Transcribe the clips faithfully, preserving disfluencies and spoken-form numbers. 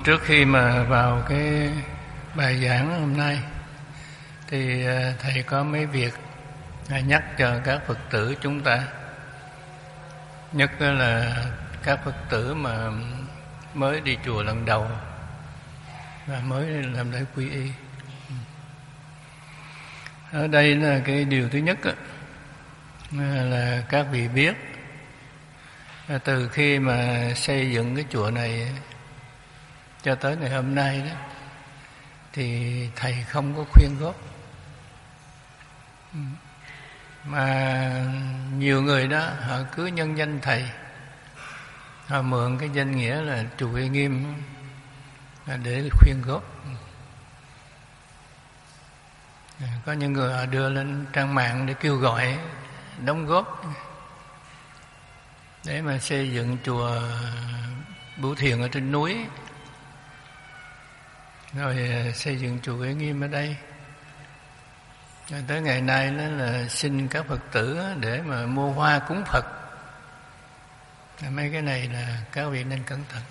Trước khi mà vào cái bài giảng hôm nay thì thầy có mấy việc nhắc cho các Phật tử chúng ta. Nhất là các Phật tử mà mới đi chùa lần đầu và mới làm lễ quy y. Ở đây là cái điều thứ nhất là các vị biết, từ khi mà xây dựng cái chùa này cho tới ngày hôm nay đó, thì thầy không có khuyên góp, mà nhiều người đó họ cứ nhân danh thầy, họ mượn cái danh nghĩa là chùa Uy Nghiêm để khuyên góp. Có những người họ đưa lên trang mạng để kêu gọi đóng góp để mà xây dựng chùa Bửu Thiền ở trên núi, rồi xây dựng chùa Uy Nghiêm ở đây. Rồi tới ngày nay đó là xin các Phật tử để mà mua hoa cúng Phật. Mấy cái này là các vị nên cẩn thận.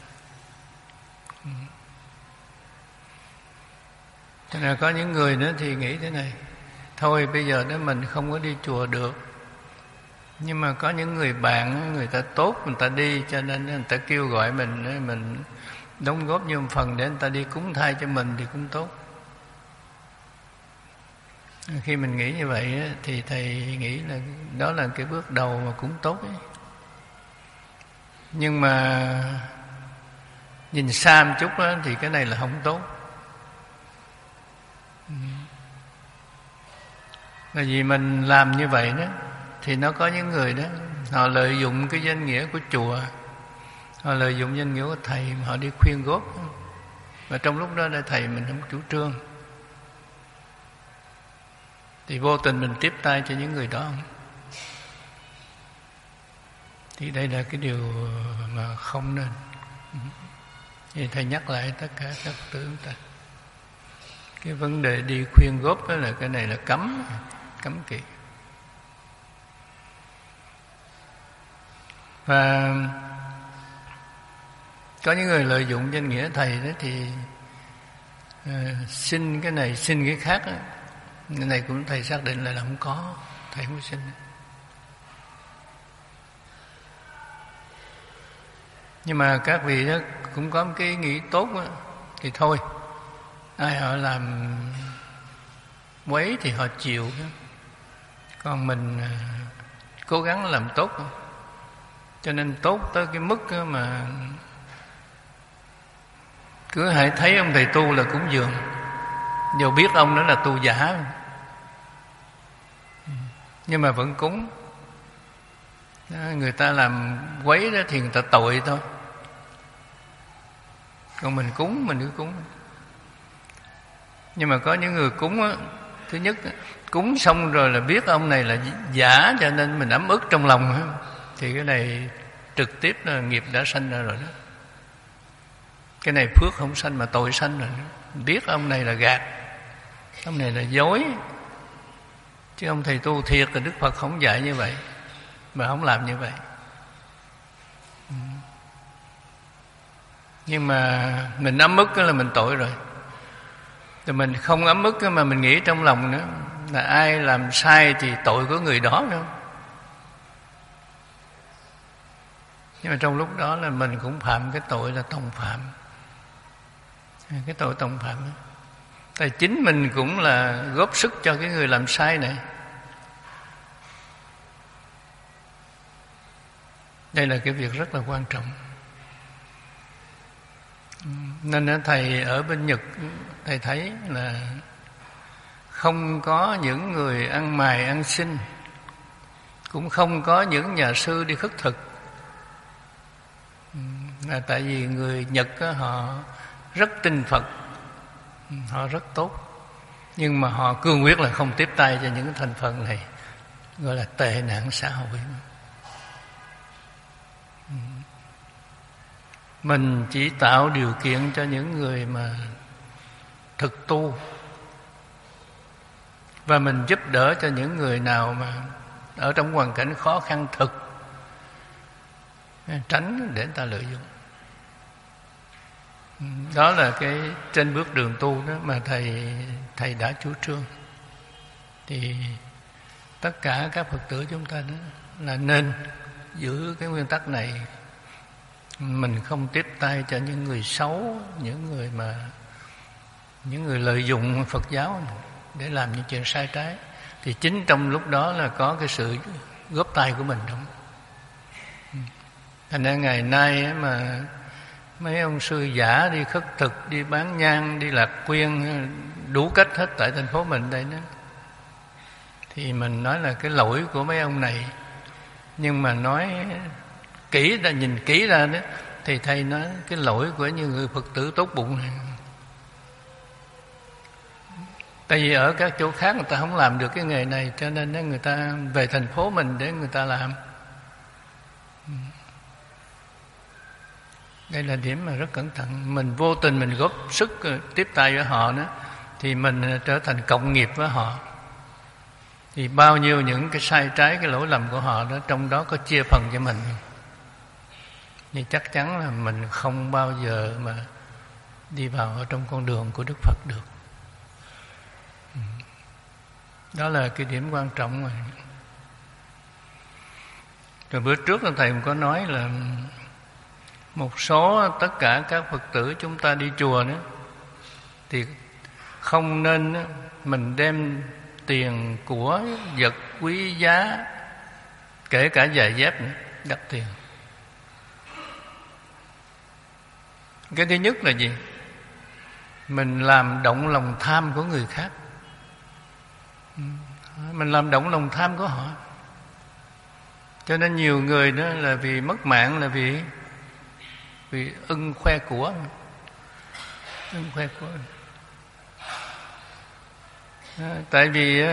Cho nên có những người nữa thì nghĩ thế này: thôi bây giờ đó mình không có đi chùa được, nhưng mà có những người bạn, người ta tốt, người ta đi, cho nên người ta kêu gọi mình, mình đóng góp như một phần để người ta đi cúng thay cho mình thì cũng tốt. Khi mình nghĩ như vậy thì thầy nghĩ là đó là cái bước đầu mà cũng tốt ấy. Nhưng mà nhìn xa một chút đó, thì cái này là không tốt. Bởi vì mình làm như vậy đó thì nó có những người đó họ lợi dụng cái danh nghĩa của chùa, họ lợi dụng danh nghĩa của thầy mà họ đi khuyên góp, và trong lúc đó là thầy mình không chủ trương thì vô tình mình tiếp tay cho những người đó. Thì đây là cái điều mà không nên. Thì thầy nhắc lại tất cả các Phật tử chúng ta, cái vấn đề đi khuyên góp đó là cái này là cấm, cấm kỵ. Và có những người lợi dụng danh nghĩa thầy đó thì uh, xin cái này xin cái khác đó. Cái này cũng thầy xác định là không có, thầy không xin. Nhưng mà các vị đó cũng có một cái ý nghĩ tốt đó, thì thôi, ai họ làm quấy thì họ chịu đó. Còn mình uh, cố gắng làm tốt đó. Cho nên tốt tới cái mức mà cứ hãy thấy ông thầy tu là cúng dường, dù biết ông đó là tu giả, nhưng mà vẫn cúng. Người ta làm quấy đó thì người ta tội thôi, còn mình cúng mình cứ cúng. Nhưng mà có những người cúng á, thứ nhất cúng xong rồi là biết ông này là giả, cho nên mình ấm ức trong lòng á, thì cái này trực tiếp là nghiệp đã sanh ra rồi đó. Cái này phước không sanh mà tội sanh rồi đó. Biết ông này là gạt, ông này là dối, chứ ông thầy tu thiệt là Đức Phật không dạy như vậy, mà không làm như vậy. Nhưng mà mình ấm ức là mình tội rồi. Rồi mình không ấm ức mà mình nghĩ trong lòng nữa là ai làm sai thì tội của người đó nữa. Nhưng mà trong lúc đó là mình cũng phạm cái tội là tòng phạm, cái tội tòng phạm đó. Tại chính mình cũng là góp sức cho cái người làm sai này. Đây là cái việc rất là quan trọng. Nên thầy ở bên Nhật, thầy thấy là không có những người ăn mày ăn xin, cũng không có những nhà sư đi khất thực. Là tại vì người Nhật đó, họ rất tin Phật, họ rất tốt, nhưng mà họ cương quyết là không tiếp tay cho những thành phần này, gọi là tệ nạn xã hội. Mình chỉ tạo điều kiện cho những người mà thực tu, và mình giúp đỡ cho những người nào mà ở trong hoàn cảnh khó khăn thực, tránh để người ta lợi dụng. Đó là cái trên bước đường tu đó mà thầy thầy đã chủ trương. Thì tất cả các Phật tử chúng ta đó là nên giữ cái nguyên tắc này. Mình không tiếp tay cho những người xấu, những người mà những người lợi dụng Phật giáo để làm những chuyện sai trái. Thì chính trong lúc đó là có cái sự góp tay của mình trong. Thành ra ngày nay mà mấy ông sư giả đi khất thực, đi bán nhang, đi lạc quyên, đủ cách hết tại thành phố mình đây đó. Thì mình nói là cái lỗi của mấy ông này. Nhưng mà nói kỹ ra, nhìn kỹ ra đó, thì thầy nói cái lỗi của những người Phật tử tốt bụng này. Tại vì ở các chỗ khác người ta không làm được cái nghề này, cho nên người ta về thành phố mình để người ta làm. Đây là điểm mà rất cẩn thận. Mình vô tình mình góp sức tiếp tay với họ nữa, thì mình trở thành cộng nghiệp với họ. Thì bao nhiêu những cái sai trái, cái lỗi lầm của họ đó, trong đó có chia phần cho mình. Nhưng chắc chắn là mình không bao giờ mà đi vào ở trong con đường của Đức Phật được. Đó là cái điểm quan trọng rồi. Rồi bữa trước là thầy cũng có nói là một số tất cả các Phật tử chúng ta đi chùa nữa thì không nên mình đem tiền của vật quý giá, kể cả giày dép nữa, đắt tiền. Cái thứ nhất là gì? Mình làm động lòng tham của người khác. Mình làm động lòng tham của họ. Cho nên nhiều người đó là vì mất mạng, là vì vì ưng khoe của, ưng khoe của. À, tại vì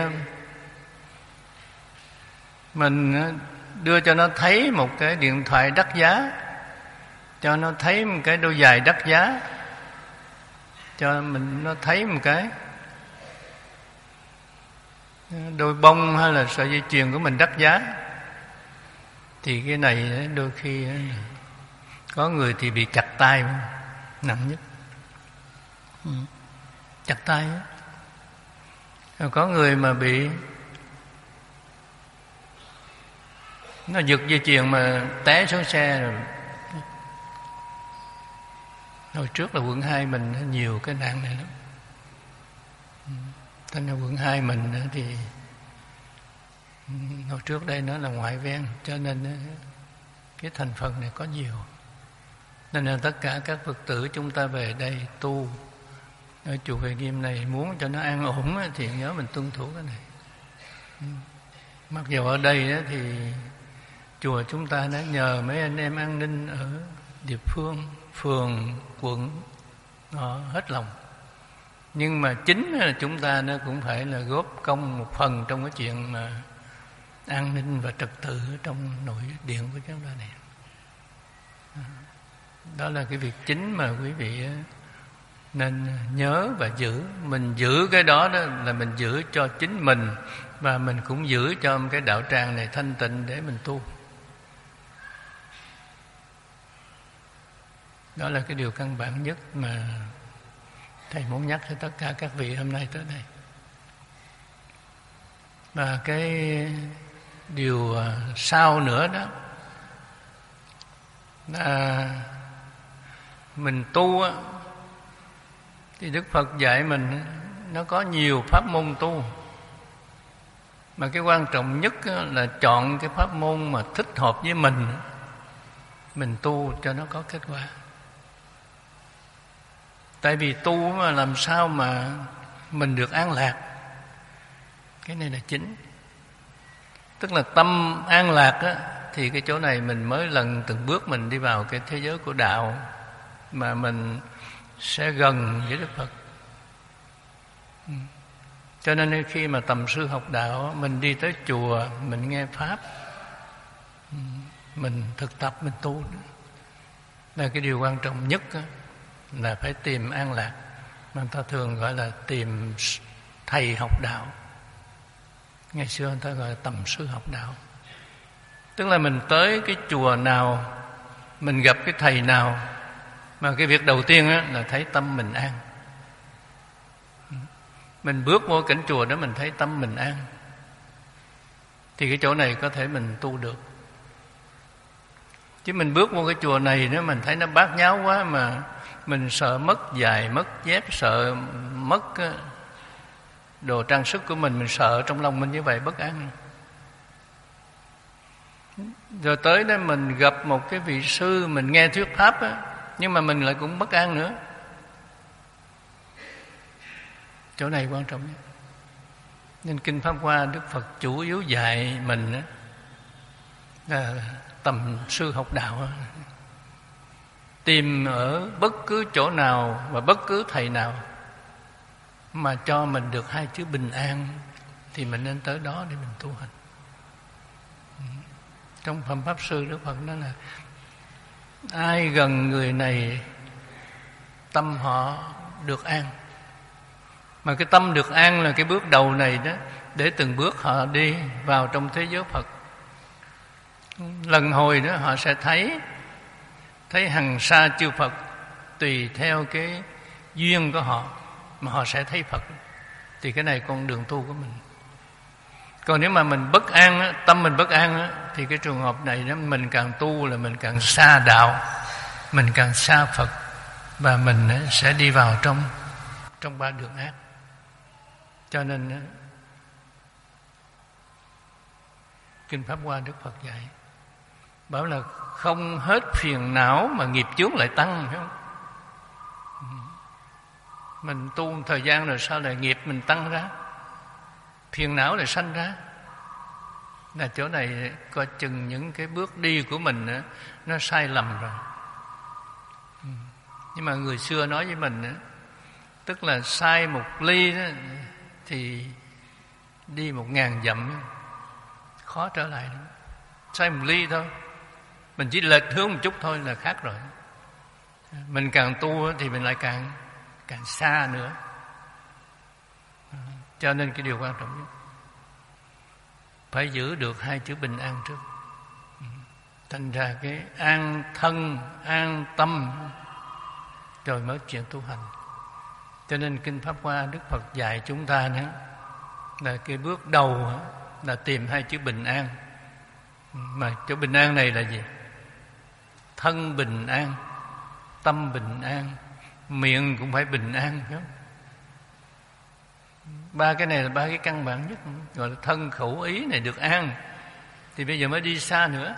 mình đưa cho nó thấy một cái điện thoại đắt giá, cho nó thấy một cái đôi giày đắt giá, cho mình nó thấy một cái đôi bông hay là sợi dây chuyền của mình đắt giá, thì cái này đôi khi có người thì bị chặt tay, nặng nhất, chặt tay. Rồi có người mà bị nó giật dây chuyền mà té xuống xe rồi. Hồi trước là quận hai mình nhiều cái nạn này lắm. Thành ra quận hai mình thì hồi trước đây nó là ngoại ven, cho nên cái thành phần này có nhiều. Nên là tất cả các Phật tử chúng ta về đây tu ở chùa Huệ Nghiêm này, muốn cho nó an ổn thì nhớ mình tuân thủ cái này. Mặc dù ở đây thì chùa chúng ta đã nhờ mấy anh em an ninh ở địa phương, phường, quận, họ hết lòng. Nhưng mà chính là chúng ta nó cũng phải là góp công một phần trong cái chuyện mà an ninh và trật tự trong nội điện của chúng ta này. Đó là cái việc chính mà quý vị nên nhớ và giữ. Mình giữ cái đó, đó là mình giữ cho chính mình, và mình cũng giữ cho cái đạo tràng này thanh tịnh để mình tu. Đó là cái điều căn bản nhất mà thầy muốn nhắc cho tất cả các vị hôm nay tới đây. Và cái điều sau nữa đó là mình tu á, thì Đức Phật dạy mình nó có nhiều pháp môn tu, mà cái quan trọng nhất là chọn cái pháp môn mà thích hợp với mình, mình tu cho nó có kết quả. Tại vì tu mà làm sao mà mình được an lạc, cái này là chính. Tức là tâm an lạc á, thì cái chỗ này mình mới lần từng bước mình đi vào cái thế giới của đạo, mà mình sẽ gần với Đức Phật. Cho nên khi mà tầm sư học đạo, mình đi tới chùa, mình nghe Pháp, mình thực tập, mình tu, là cái điều quan trọng nhất đó, là phải tìm an lạc, mà người ta thường gọi là tìm thầy học đạo. Ngày xưa người ta gọi là tầm sư học đạo. Tức là mình tới cái chùa nào, mình gặp cái thầy nào, Mà cái việc đầu tiên á, là thấy tâm mình an. Mình bước vô cảnh chùa đó mình thấy tâm mình an, thì cái chỗ này có thể mình tu được. Chứ mình bước vô cái chùa này nếu mình thấy nó bát nháo quá, mà mình sợ mất giày, mất dép, sợ mất đồ trang sức của mình, mình sợ trong lòng mình như vậy bất an. Rồi tới đó mình gặp một cái vị sư, mình nghe thuyết pháp á, nhưng mà mình lại cũng bất an nữa. Chỗ này quan trọng nhất. Nên Kinh Pháp Hoa Đức Phật chủ yếu dạy mình á, là tầm sư học đạo á, tìm ở bất cứ chỗ nào và bất cứ thầy nào mà cho mình được hai chữ bình an, thì mình nên tới đó để mình tu hành. Trong phẩm Pháp Sư Đức Phật nói là ai gần người này tâm họ được an. Mà cái tâm được an là cái bước đầu này đó, để từng bước họ đi vào trong thế giới Phật. Lần hồi đó họ sẽ thấy Thấy hằng sa chư Phật, tùy theo cái duyên của họ mà họ sẽ thấy Phật. Thì cái này con đường tu của mình. Còn nếu mà mình bất an á, tâm mình bất an á, thì cái trường hợp này đó, mình càng tu là mình càng xa đạo, mình càng xa Phật, và mình sẽ đi vào trong trong ba đường ác. Cho nên Kinh Pháp Hoa Đức Phật dạy bảo là không hết phiền não mà nghiệp chướng lại tăng, phải không? Mình tu một thời gian rồi sao lại nghiệp mình tăng ra, phiền não lại sanh ra. Là chỗ này coi chừng những cái bước đi của mình đó, nó sai lầm rồi. Nhưng mà người xưa nói với mình đó, tức là sai một ly đó, thì đi một ngàn dặm khó trở lại đó. Sai một ly thôi, mình chỉ lệch hướng một chút thôi là khác rồi. Mình càng tu thì mình lại càng càng xa nữa. Cho nên cái điều quan trọng nhất phải giữ được hai chữ bình an trước. Thành ra cái an thân, an tâm, rồi mới chuyện tu hành. Cho nên Kinh Pháp Hoa Đức Phật dạy chúng ta nữa là cái bước đầu là tìm hai chữ bình an. Mà chỗ bình an này là gì? Thân bình an, tâm bình an, miệng cũng phải bình an, phải không? Ba cái này là ba cái căn bản nhất, gọi là thân khẩu ý này được an, thì bây giờ mới đi xa nữa.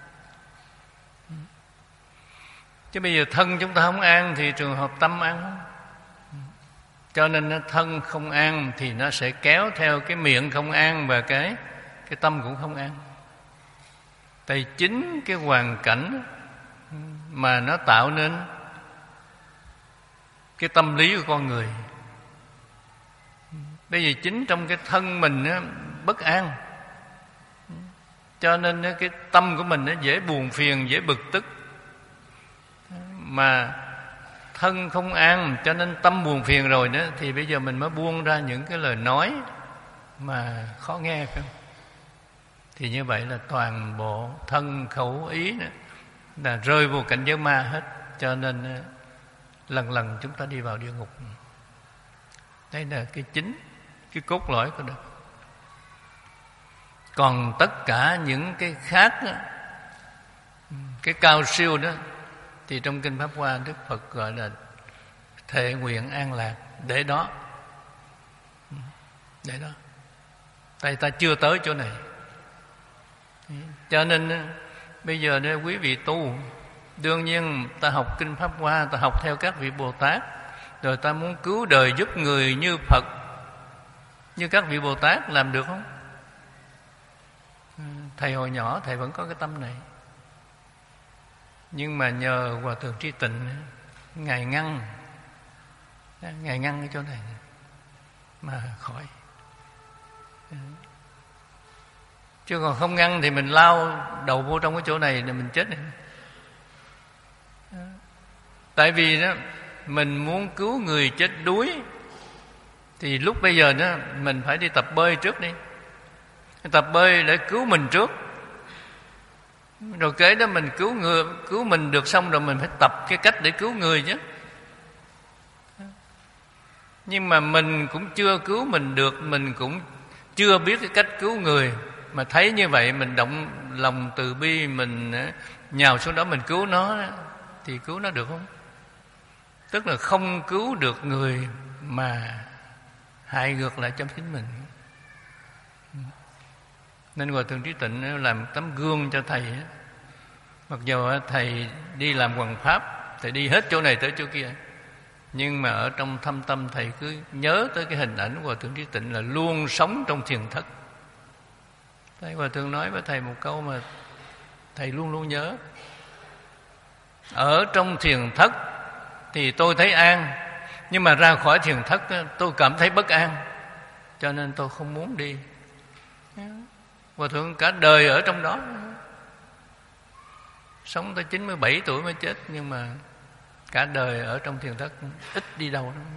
Chứ bây giờ thân chúng ta không an thì trường hợp tâm an không? Cho nên thân không an thì nó sẽ kéo theo cái miệng không an, và cái cái tâm cũng không an. Tại chính cái hoàn cảnh mà nó tạo nên cái tâm lý của con người. Bây giờ chính trong cái thân mình á, bất an, cho nên cái tâm của mình nó dễ buồn phiền, dễ bực tức. Mà thân không an, cho nên tâm buồn phiền rồi đó, thì bây giờ mình mới buông ra những cái lời nói mà khó nghe, phải không? Thì như vậy là toàn bộ thân khẩu ý đó, là rơi vô cảnh giới ma hết. Cho nên lần lần chúng ta đi vào địa ngục. Đây là cái chính, cái cốt lõi của đó. Còn tất cả những cái khác đó, cái cao siêu đó, thì trong Kinh Pháp Hoa Đức Phật gọi là thệ nguyện an lạc. Để đó, để đó. Tại ta chưa tới chỗ này. Cho nên bây giờ đây quý vị tu, đương nhiên ta học Kinh Pháp Hoa, ta học theo các vị Bồ Tát, rồi ta muốn cứu đời giúp người như Phật, như các vị Bồ Tát, làm được không? Thầy hồi nhỏ thầy vẫn có cái tâm này, nhưng mà nhờ Hòa Thượng Trí Tịnh, Ngài ngăn, Ngài ngăn cái chỗ này mà khỏi. Chứ còn không ngăn thì mình lao đầu vô trong cái chỗ này là mình chết này. Tại vì đó, mình muốn cứu người chết đuối, thì lúc bây giờ đó mình phải đi tập bơi trước đi. Tập bơi để cứu mình trước. Rồi kế đó mình cứu người, cứu mình được xong rồi mình phải tập cái cách để cứu người chứ. Nhưng mà mình cũng chưa cứu mình được, mình cũng chưa biết cái cách cứu người, mà thấy như vậy mình động lòng từ bi, mình nhào xuống đó mình cứu nó, thì cứu nó được không? Tức là không cứu được người mà hại ngược lại trong chính mình. Nên Hòa Thượng Trí Tịnh làm tấm gương cho thầy. Mặc dù thầy đi làm hoằng pháp, thầy đi hết chỗ này tới chỗ kia, nhưng mà ở trong thâm tâm thầy cứ nhớ tới cái hình ảnh của Hòa Thượng Trí Tịnh là luôn sống trong thiền thất. Thầy Hòa Thượng nói với thầy một câu mà thầy luôn luôn nhớ: ở trong thiền thất thì tôi thấy an, nhưng mà ra khỏi thiền thất tôi cảm thấy bất an, cho nên tôi không muốn đi. Hòa Thượng cả đời ở trong đó, sống tới chín mươi bảy tuổi mới chết, nhưng mà cả đời ở trong thiền thất, ít đi đâu đó.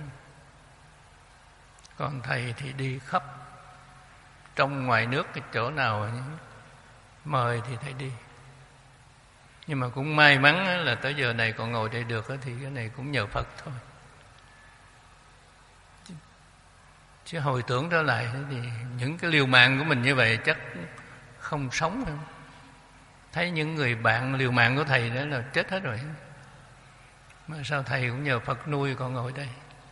Còn thầy thì đi khắp, trong ngoài nước, cái chỗ nào mời thì thầy đi. Nhưng mà cũng may mắn là tới giờ này còn ngồi đây được, thì cái này cũng nhờ Phật thôi. Chứ hồi tưởng trở lại thì những cái liều mạng của mình như vậy chắc không sống đâu. Thấy những người bạn liều mạng của thầy đó là chết hết rồi. Mà sao thầy cũng nhờ Phật nuôi còn ngồi đây.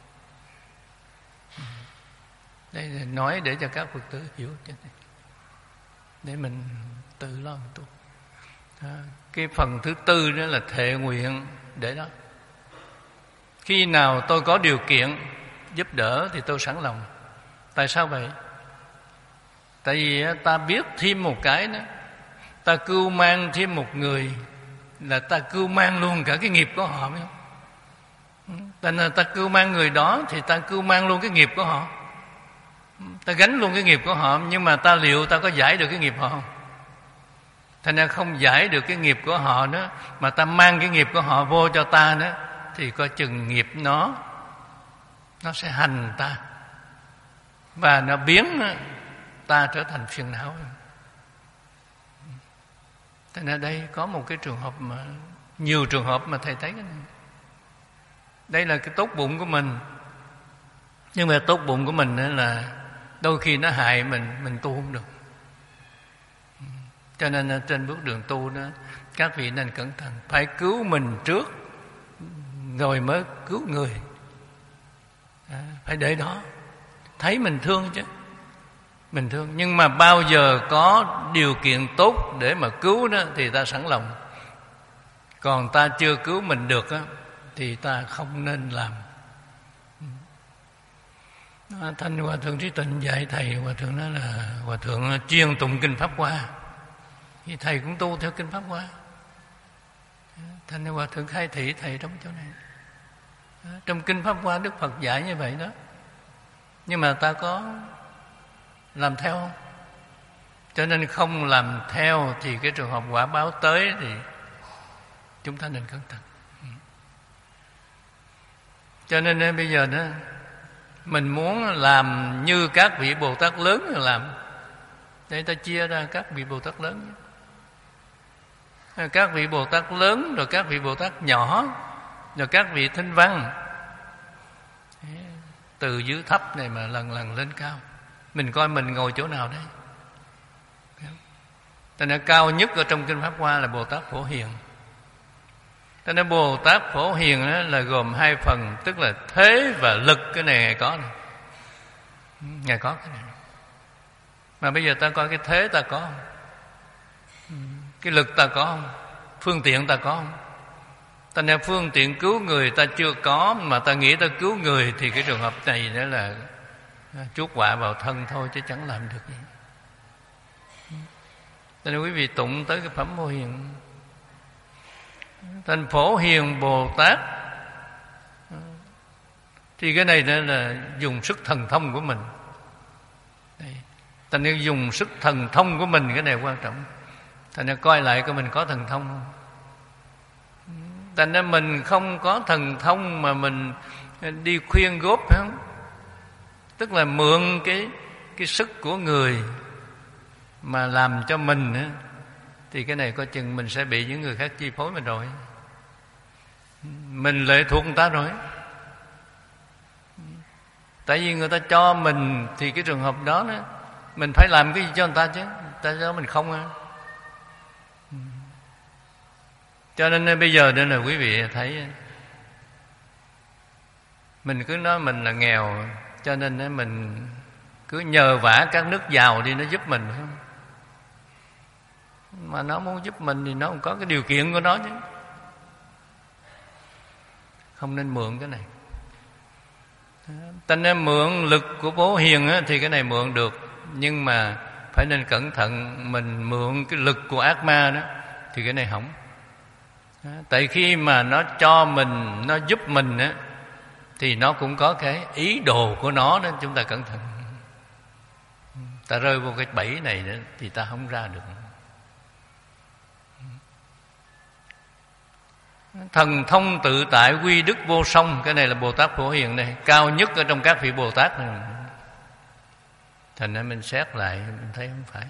Đây là nói để cho các Phật tử hiểu, để mình tự lo tu. À, cái phần thứ tư đó là thệ nguyện để đó. Khi nào tôi có điều kiện giúp đỡ thì tôi sẵn lòng. Tại sao vậy? Tại vì ta biết thêm một cái đó, ta cưu mang thêm một người là ta cưu mang luôn cả cái nghiệp của họ, phải không? Thành ra ta cưu mang người đó thì ta cưu mang luôn cái nghiệp của họ, ta gánh luôn cái nghiệp của họ. Nhưng mà ta liệu ta có giải được cái nghiệp họ không? Thành ra không giải được cái nghiệp của họ nữa, mà ta mang cái nghiệp của họ vô cho ta nữa, thì coi chừng nghiệp nó nó sẽ hành ta, và nó biến ta trở thành phiền não. Thế nên đây có một cái trường hợp mà nhiều trường hợp mà thầy thấy cái này. Đây là cái tốt bụng của mình, nhưng mà tốt bụng của mình là đôi khi nó hại mình, mình tu không được. Cho nên trên bước đường tu đó, các vị nên cẩn thận, phải cứu mình trước rồi mới cứu người. À, phải để đó, thấy mình thương chứ, mình thương. Nhưng mà bao giờ có điều kiện tốt để mà cứu đó thì ta sẵn lòng. Còn ta chưa cứu mình được đó, thì ta không nên làm. À, Thanh Hòa Thượng Trí Tịnh dạy thầy, Hòa Thượng nói là Hòa Thượng chuyên tụng Kinh Pháp Hoa, thì thầy cũng tu theo Kinh Pháp Hoa. Thành ra Hòa Thượng khai thị thầy trong chỗ này. Trong Kinh Pháp Hoa Đức Phật dạy như vậy đó, nhưng mà ta có làm theo không? Cho nên không làm theo thì cái trường hợp quả báo tới thì chúng ta nên cẩn thận. Cho nên bây giờ đó, mình muốn làm như các vị Bồ Tát lớn làm, để ta chia ra các vị Bồ Tát lớn, các vị Bồ Tát lớn, rồi các vị Bồ Tát nhỏ, rồi các vị Thinh Văn, từ dưới thấp này mà lần lần lên cao. Mình coi mình ngồi chỗ nào đây. Cho nên cao nhất ở trong Kinh Pháp Hoa là Bồ Tát Phổ Hiền. Cho nên Bồ Tát Phổ Hiền là gồm hai phần, tức là thế và lực. Cái này Ngài có này. Ngài có cái này. Mà bây giờ ta coi cái thế ta có không? Cái lực ta có không? Phương tiện ta có không? Ta nên phương tiện cứu người ta chưa có, mà ta nghĩ ta cứu người, thì cái trường hợp này đó là chuốc họa vào thân thôi, chứ chẳng làm được gì. Cho nên quý vị tụng tới cái phẩm Phổ Hiền. Thành Phổ Hiền Bồ Tát, thì cái này đó là dùng sức thần thông của mình. Thành nên dùng sức thần thông của mình, cái này quan trọng. Thành nên coi lại coi mình có thần thông không. Thành nên mình không có thần thông mà mình đi khuyên góp, phải không? Tức là mượn cái cái sức của người mà làm cho mình, thì thì cái này coi chừng mình sẽ bị những người khác chi phối mình rồi. Mình lệ thuộc người ta rồi. Tại vì người ta cho mình thì cái trường hợp đó, đó mình phải làm cái gì cho người ta chứ, người ta cho mình không à. Cho nên bây giờ nên là quý vị thấy, mình cứ nói mình là nghèo, cho nên mình cứ nhờ vả các nước giàu đi nó giúp mình, phải không? Mà nó muốn giúp mình thì nó cũng có cái điều kiện của nó chứ. Không nên mượn cái này. Ta nên mượn lực của Bố Hiền á, thì cái này mượn được. Nhưng mà phải nên cẩn thận. Mình mượn cái lực của ác ma đó thì cái này hỏng. Tại khi mà nó cho mình, nó giúp mình á, thì nó cũng có cái ý đồ của nó đó. Chúng ta cẩn thận. Ta rơi vô cái bẫy này đó, thì ta không ra được. Thần thông tự tại quy đức vô song. Cái này là Bồ Tát Phổ Hiền này, cao nhất ở trong các vị Bồ Tát này. Thành ra mình xét lại, mình thấy không phải.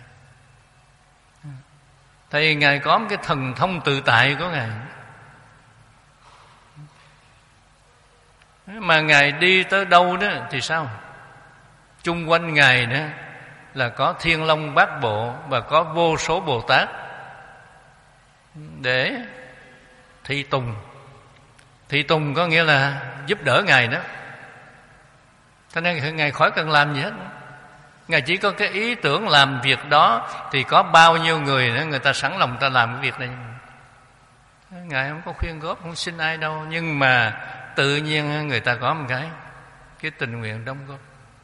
Tại vì Ngài có một cái thần thông tự tại của Ngài. Mà Ngài đi tới đâu đó thì sao? Chung quanh Ngài đó là có Thiên Long Bát Bộ và có vô số Bồ Tát để thị tùng. Thị tùng có nghĩa là giúp đỡ Ngài đó. Cho nên Ngài khỏi cần làm gì hết. Ngài chỉ có cái ý tưởng làm việc đó, thì có bao nhiêu người nữa người ta sẵn lòng ta làm cái việc này. Ngài không có khuyên góp, không xin ai đâu. Nhưng mà tự nhiên người ta có một cái Cái tình nguyện đóng góp.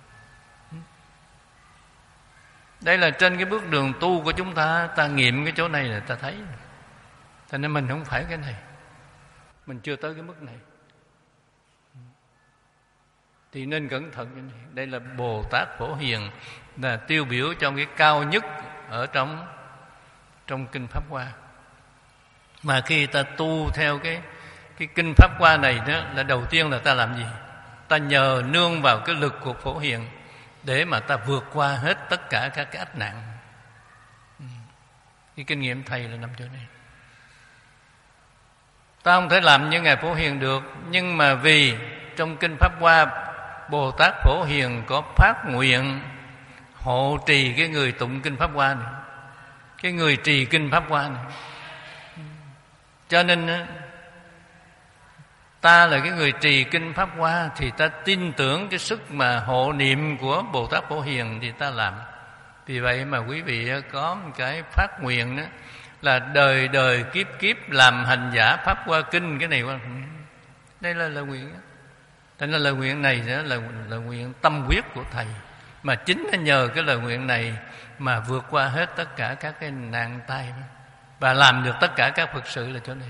Đây là trên cái bước đường tu của chúng ta. Ta nghiệm cái chỗ này là ta thấy. Cho nên mình không phải cái này, mình chưa tới cái mức này, thì nên cẩn thận cái này. Đây là Bồ Tát Phổ Hiền, là tiêu biểu trong cái cao nhất ở trong trong kinh Pháp Hoa. Mà khi ta tu theo cái cái kinh Pháp Hoa này đó, là đầu tiên là ta làm gì? Ta nhờ nương vào cái lực của Phổ Hiền để mà ta vượt qua hết tất cả các cái ách nạn. Cái kinh nghiệm thầy là nằm chỗ này. Ta không thể làm như Ngài Phổ Hiền được, nhưng mà vì trong kinh Pháp Hoa, Bồ Tát Phổ Hiền có phát nguyện hộ trì cái người tụng kinh Pháp Hoa này, cái người trì kinh Pháp Hoa này. Cho nên ta là cái người trì kinh Pháp Hoa, thì ta tin tưởng cái sức mà hộ niệm của Bồ Tát Phổ Hiền thì ta làm. Vì vậy mà quý vị có một cái phát nguyện đó, là đời đời kiếp kiếp làm hành giả Pháp Hoa Kinh. Cái này đây là lời nguyện. Thế nên lời nguyện này đó là lời nguyện tâm quyết của thầy, mà chính là nhờ cái lời nguyện này mà vượt qua hết tất cả các cái nạn tai đó, và làm được tất cả các Phật sự là chỗ này.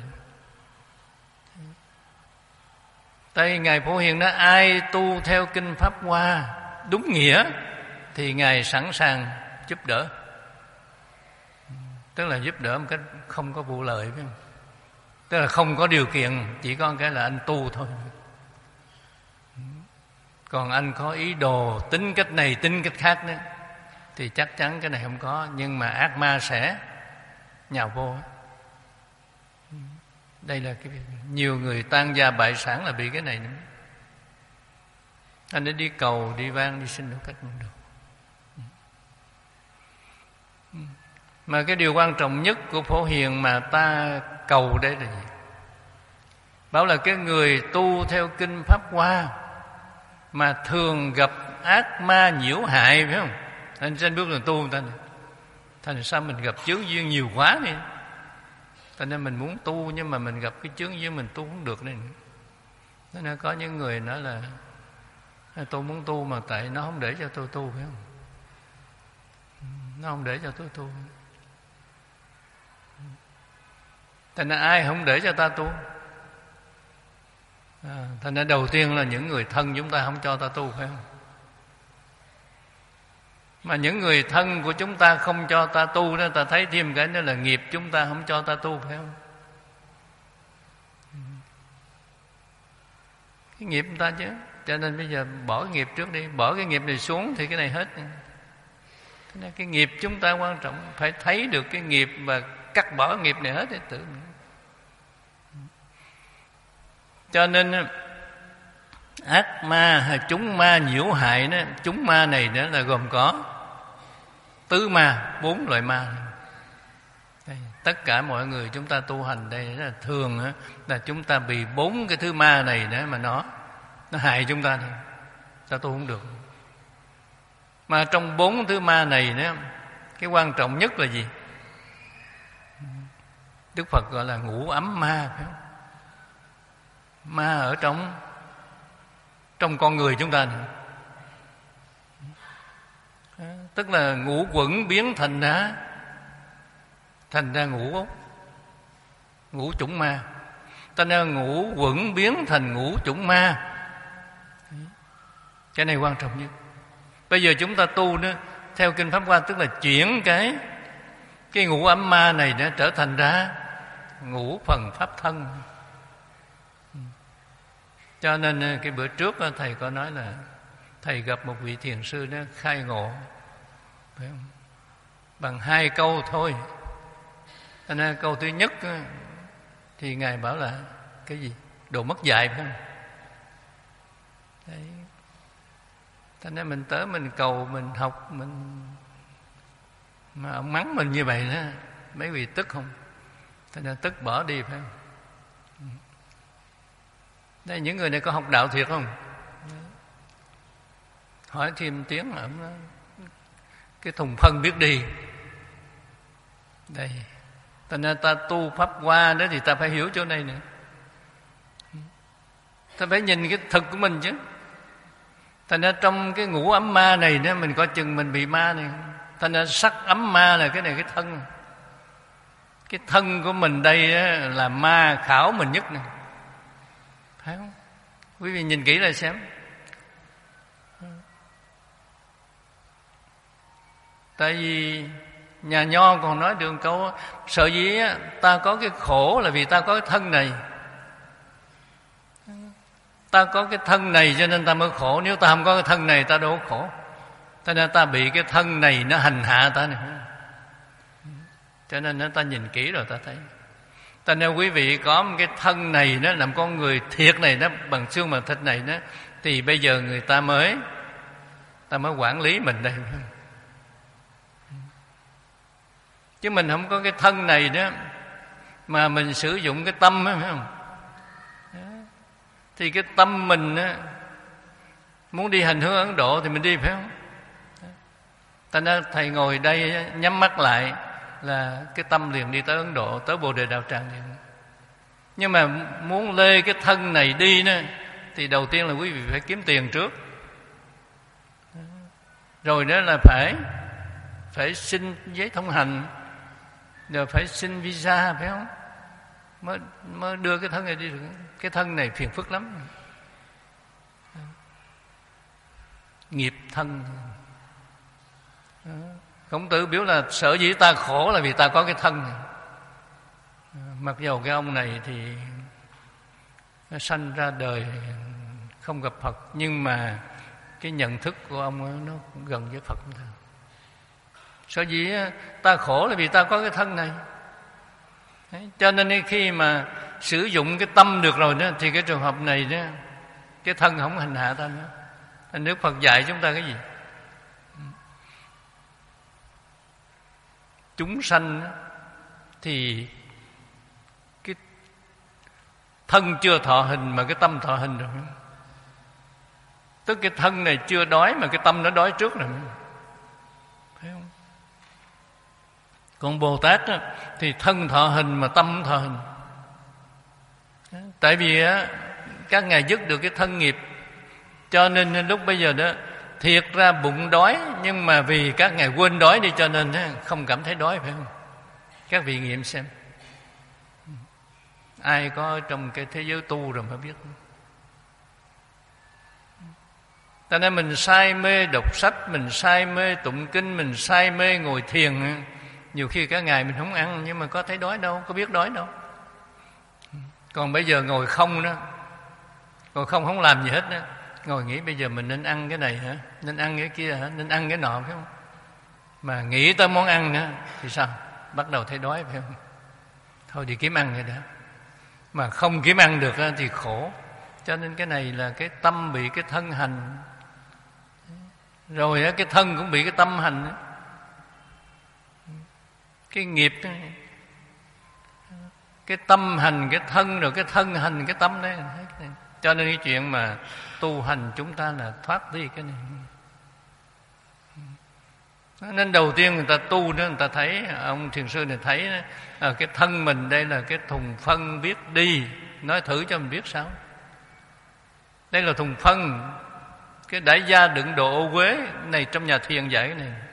Tại Ngài Phổ Hiền nói ai tu theo kinh Pháp Hoa đúng nghĩa thì Ngài sẵn sàng giúp đỡ. Tức là giúp đỡ một cách không có vụ lợi, phải không? Tức là không có điều kiện, chỉ có cái là anh tu thôi. Còn anh có ý đồ tính cách này tính cách khác nữa thì chắc chắn cái này không có. Nhưng mà ác ma sẽ nhào vô. Đây là cái việc nhiều người tan gia bại sản là bị cái này nữa. Anh ấy đi cầu, đi vang, đi xin đâu cách không được. Mà cái điều quan trọng nhất của Phổ Hiền mà ta cầu đây là gì? Bảo là cái người tu theo kinh Pháp Hoa mà thường gặp ác ma nhiễu hại, phải không? Anh trên bước đường tu người ta này, thành sao mình gặp chướng duyên nhiều quá đi. Cho nên mình muốn tu, nhưng mà mình gặp cái chướng duyên mình tu không được này. Nên có những người nói là tôi muốn tu mà tại nó không để cho tôi tu, phải không? Nó không để cho tôi tu. Thành ra ai không để cho ta tu? À, thành ra đầu tiên là những người thân chúng ta không cho ta tu, phải không? Mà những người thân của chúng ta không cho ta tu đó, ta thấy thêm cái nữa là nghiệp chúng ta không cho ta tu, phải không? Cái nghiệp chúng ta chứ. Cho nên bây giờ bỏ cái nghiệp trước đi, bỏ cái nghiệp này xuống thì cái này hết. Thế nên cái nghiệp chúng ta quan trọng, phải thấy được cái nghiệp và cắt bỏ nghiệp này hết, tự. Cho nên ác ma hay chúng ma nhiễu hại đó, chúng ma này đó là gồm có tứ ma, bốn loại ma. Đây, tất cả mọi người chúng ta tu hành đây là thường đó, là chúng ta bị bốn cái thứ ma này đó mà nó nó hại chúng ta thôi. Ta tu không được. Mà trong bốn thứ ma này đó, cái quan trọng nhất là gì? Đức Phật gọi là ngũ ấm ma, phải không? Ma ở trong trong con người chúng ta này. Tức là ngũ quẩn biến thành ra thành ra ngũ ngũ chủng ma. Thành ra ngũ quẩn biến thành ngũ chủng ma. Cái này quan trọng nhất. Bây giờ chúng ta tu nữa theo kinh Pháp Hoa, tức là chuyển cái cái ngũ ấm ma này nó trở thành ra ngũ phần pháp thân. Cho nên cái bữa trước thầy có nói là thầy gặp một vị thiền sư đó khai ngộ, phải không? Bằng hai câu thôi. Cho nên câu thứ nhất thì ngài bảo là cái gì? Đồ mất dạy, phải không? Đấy. Cho nên mình tới mình cầu, mình học, mình mà ông mắng mình như vậy đó, mấy vị tức không? Cho nên tức bỏ đi, phải không? Đây, những người này có học đạo thiệt không? Hỏi thêm tiếng là ông cái thùng phân biết đi. Đây, cho nên ta tu Pháp Hoa đó thì ta phải hiểu chỗ này nữa. Ta phải nhìn cái thực của mình chứ. Thành ra trong cái ngũ ấm ma này đó, mình coi chừng mình bị ma này. Thành ra sắc ấm ma là cái này, cái thân. Cái thân của mình đây là ma khảo mình nhất này, phải không? Quý vị nhìn kỹ lại xem. Tại vì nhà Nho còn nói được câu sợ gì á, ta có cái khổ là vì ta có cái thân này. Ta có cái thân này cho nên ta mới khổ. Nếu ta không có cái thân này ta đâu có khổ. Cho nên ta bị cái thân này nó hành hạ ta này. Cho nên ta nhìn kỹ rồi ta thấy. Cho nên quý vị có một cái thân này đó, làm con người thiệt này đó, bằng xương bằng thịt này đó, thì bây giờ người ta mới ta mới quản lý mình đây. Chứ mình không có cái thân này đó mà mình sử dụng cái tâm đó, phải không? Thì cái tâm mình đó, muốn đi hành hương Ấn Độ thì mình đi, phải không? Thành ra thầy ngồi đây nhắm mắt lại là cái tâm liền đi tới Ấn Độ, tới Bồ Đề Đạo Tràng liền. Nhưng mà muốn lê cái thân này đi đó, thì đầu tiên là quý vị phải kiếm tiền trước. Rồi đó là phải phải xin giấy thông hành, rồi phải xin visa, phải không? Mới, mới đưa cái thân này đi được. Cái thân này phiền phức lắm. Nghiệp thân. Khổng Tử biểu là sở dĩ ta khổ là vì ta có cái thân này. Mặc dầu cái ông này thì nó sanh ra đời không gặp Phật, nhưng mà cái nhận thức của ông nó cũng gần với Phật thôi. Sở dĩ ta khổ là vì ta có cái thân này. Đấy, cho nên khi mà sử dụng cái tâm được rồi đó, thì cái trường hợp này đó, cái thân không hành hạ ta nữa. Đức Phật dạy chúng ta cái gì? Chúng sanh thì cái thân chưa thọ hình mà cái tâm thọ hình rồi. Tức cái thân này chưa đói mà cái tâm nó đói trước rồi, phải không? Còn Bồ Tát đó, thì thân thọ hình mà tâm thọ hình. Tại vì á, các ngài dứt được cái thân nghiệp, cho nên lúc bây giờ đó thiệt ra bụng đói, nhưng mà vì các ngài quên đói đi cho nên không cảm thấy đói, phải không? Các vị nghiệm xem. Ai có trong cái thế giới tu rồi mới biết. Cho nên mình say mê đọc sách, mình say mê tụng kinh, mình say mê ngồi thiền. Nhiều khi cả ngày mình không ăn, nhưng mà có thấy đói đâu, có biết đói đâu. Còn bây giờ ngồi không đó, ngồi không không làm gì hết đó, ngồi nghĩ bây giờ mình nên ăn cái này hả, nên ăn cái kia hả, nên ăn cái nọ, phải không? Mà nghĩ tới món ăn nữa thì sao? bắt đầu thấy đói, phải không? Thôi đi kiếm ăn rồi đã. Mà không kiếm ăn được thì khổ. Cho nên cái này là cái tâm bị cái thân hành, rồi cái thân cũng bị cái tâm hành. Cái nghiệp, cái tâm hành cái thân, rồi cái thân hành cái tâm đấy. Cho nên cái chuyện mà tu hành chúng ta là thoát đi cái này. Nên đầu tiên người ta tu đó, người ta thấy, ông thiền sư này thấy à, cái thân mình đây là cái thùng phân biết đi. Nói thử cho mình biết sao. Đây là thùng phân, cái đại gia đựng đồ ô uế này, trong nhà thiền dạy cái này.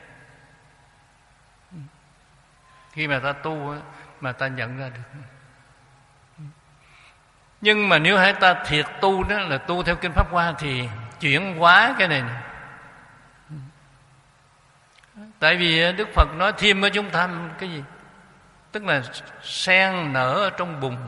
Khi mà ta tu mà ta nhận ra được. Nhưng mà nếu hãy ta thiệt tu đó, là tu theo Kinh Pháp Hoa, thì chuyển hóa cái này, này. Tại vì Đức Phật nói thêm với chúng ta cái gì? Tức là sen nở ở trong bùn.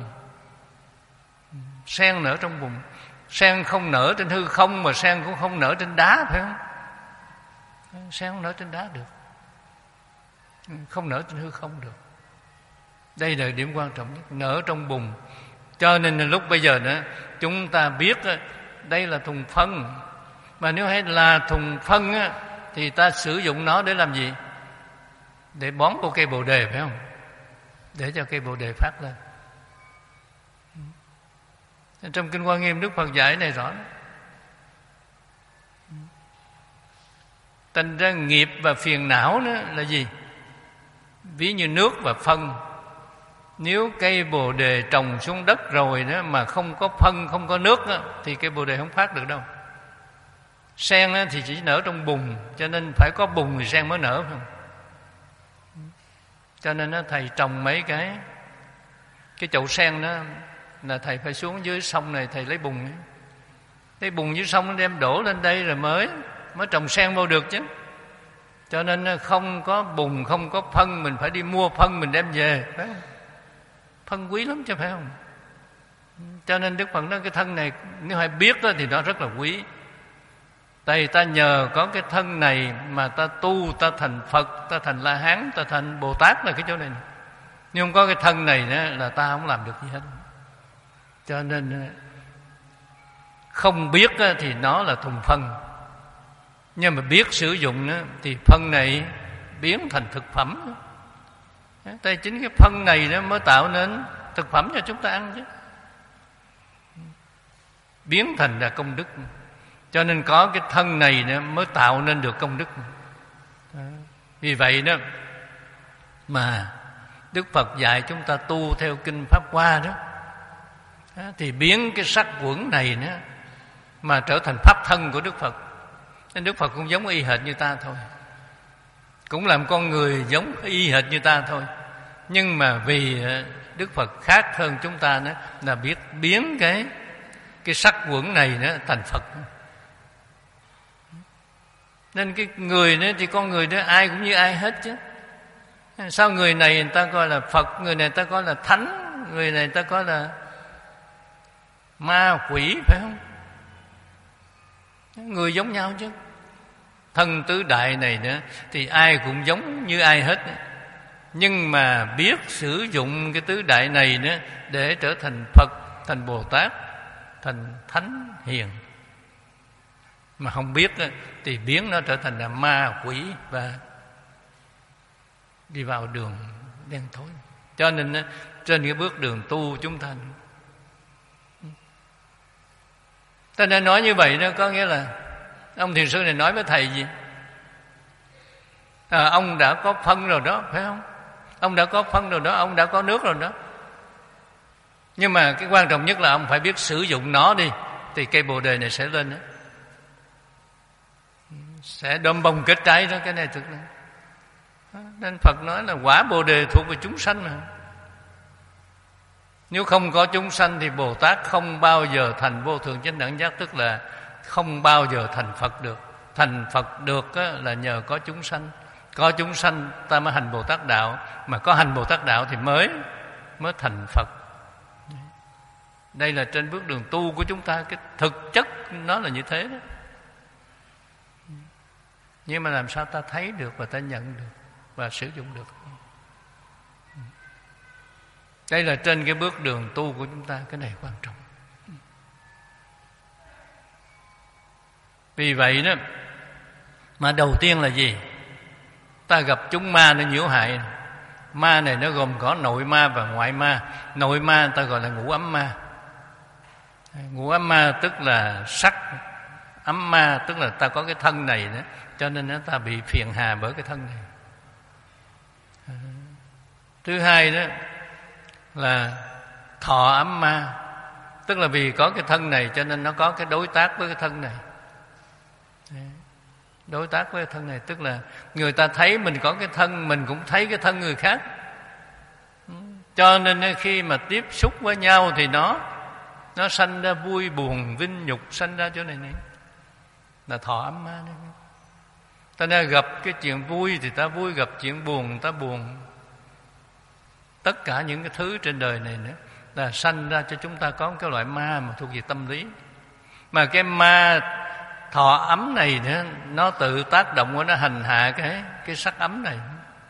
Sen nở trong bùn. Sen không nở trên hư không, mà sen cũng không nở trên đá, phải không? Sen không nở trên đá được, không nở trên hư không được. Đây là điểm quan trọng nhất, nở trong bùn. Cho nên là lúc bây giờ nữa chúng ta biết đây là thùng phân. Mà nếu hay là thùng phân á, thì ta sử dụng nó để làm gì? Để bón vô cây bồ đề, phải không? Để cho cây bồ đề phát lên. Trong Kinh Hoa Nghiêm Đức Phật dạy này rõ. Thành ra nghiệp và phiền não đó là gì? Ví như nước và phân. Nếu cây bồ đề trồng xuống đất rồi đó mà không có phân, không có nước đó, thì cây bồ đề không phát được đâu. Sen đó thì chỉ nở trong bùn, cho nên phải có bùn thì sen mới nở, phải không? Cho nên đó, thầy trồng mấy cái cái chậu sen đó là thầy phải xuống dưới sông này, thầy lấy bùn ấy. Lấy bùn dưới sông đem đổ lên đây rồi mới mới trồng sen vô được chứ. Cho nên không có bùn, không có phân, mình phải đi mua phân mình đem về, phải không? Phân quý lắm chứ, phải không? Cho nên Đức Phật nói cái thân này nếu ai biết đó, thì nó rất là quý. Tại vì ta nhờ có cái thân này mà ta tu, ta thành Phật, ta thành La Hán, ta thành Bồ Tát là cái chỗ này. Nhưng không có cái thân này nữa là ta không làm được gì hết. Cho nên không biết thì nó là thùng phân. Nhưng mà biết sử dụng thì phân này biến thành thực phẩm. Tại chính cái phân này nó mới tạo nên thực phẩm cho chúng ta ăn chứ. Biến thành là công đức. Cho nên có cái thân này nó mới tạo nên được công đức. Vì vậy đó mà Đức Phật dạy chúng ta tu theo Kinh Pháp Hoa đó, thì biến cái sắc quẩn này đó mà trở thành pháp thân của Đức Phật. Nên Đức Phật cũng giống y hệt như ta thôi, cũng làm con người giống y hệt như ta thôi. Nhưng mà vì Đức Phật khác hơn chúng ta đó, là biết biến cái cái sắc quẩn này đó thành Phật. Nên cái người đó thì con người đó ai cũng như ai hết chứ. Sao người này người ta coi là Phật, người này người ta coi là Thánh, người này người ta coi là ma quỷ, phải không? Người giống nhau chứ. Thân tứ đại này nữa thì ai cũng giống như ai hết. Nhưng mà biết sử dụng cái tứ đại này nữa để trở thành Phật, thành Bồ Tát, thành Thánh Hiền. Mà không biết thì biến nó trở thành là ma quỷ và đi vào đường đen tối. Cho nên trên cái bước đường tu chúng ta, ta nên nói như vậy đó, có nghĩa là ông thiền sư này nói với thầy gì? À, ông đã có phân rồi đó, phải không? Ông đã có phân rồi đó, ông đã có nước rồi đó. Nhưng mà cái quan trọng nhất là ông phải biết sử dụng nó đi, thì cây bồ đề này sẽ lên đó, sẽ đơm bông kết trái đó. Cái này thực là nên Phật nói là quả bồ đề thuộc về chúng sanh mà. Nếu không có chúng sanh thì Bồ Tát không bao giờ thành vô thượng chánh đẳng giác, tức là không bao giờ thành Phật được. Thành Phật được là nhờ có chúng sanh. Có chúng sanh ta mới hành Bồ Tát đạo, mà có hành Bồ Tát đạo thì mới mới thành Phật. Đây là trên bước đường tu của chúng ta, cái thực chất nó là như thế đó. Nhưng mà làm sao ta thấy được và ta nhận được và sử dụng được? Đây là trên cái bước đường tu của chúng ta, cái này quan trọng. Vì vậy đó mà đầu tiên là gì? Ta gặp chúng ma nó nhiễu hại. Ma này nó gồm có nội ma và ngoại ma. Nội ma người ta gọi là ngũ ấm ma. Ngũ ấm ma tức là sắc ấm ma, tức là ta có cái thân này đó, cho nên nó ta bị phiền hà bởi cái thân này. Thứ hai đó là thọ ấm ma, tức là vì có cái thân này cho nên nó có cái đối tác với cái thân này. Đối tác với cái thân này tức là người ta thấy mình có cái thân, mình cũng thấy cái thân người khác. Cho nên khi mà tiếp xúc với nhau thì nó nó sanh ra vui buồn vinh nhục, sanh ra chỗ này này là thọ ấm ma đấy. Ta nên gặp cái chuyện vui thì ta vui, gặp chuyện buồn ta buồn. Tất cả những cái thứ trên đời này nữa là sanh ra cho chúng ta có một cái loại ma mà thuộc về tâm lý. Mà cái ma thọ ấm này nữa, nó tự tác động của nó hành hạ cái cái sắc ấm này.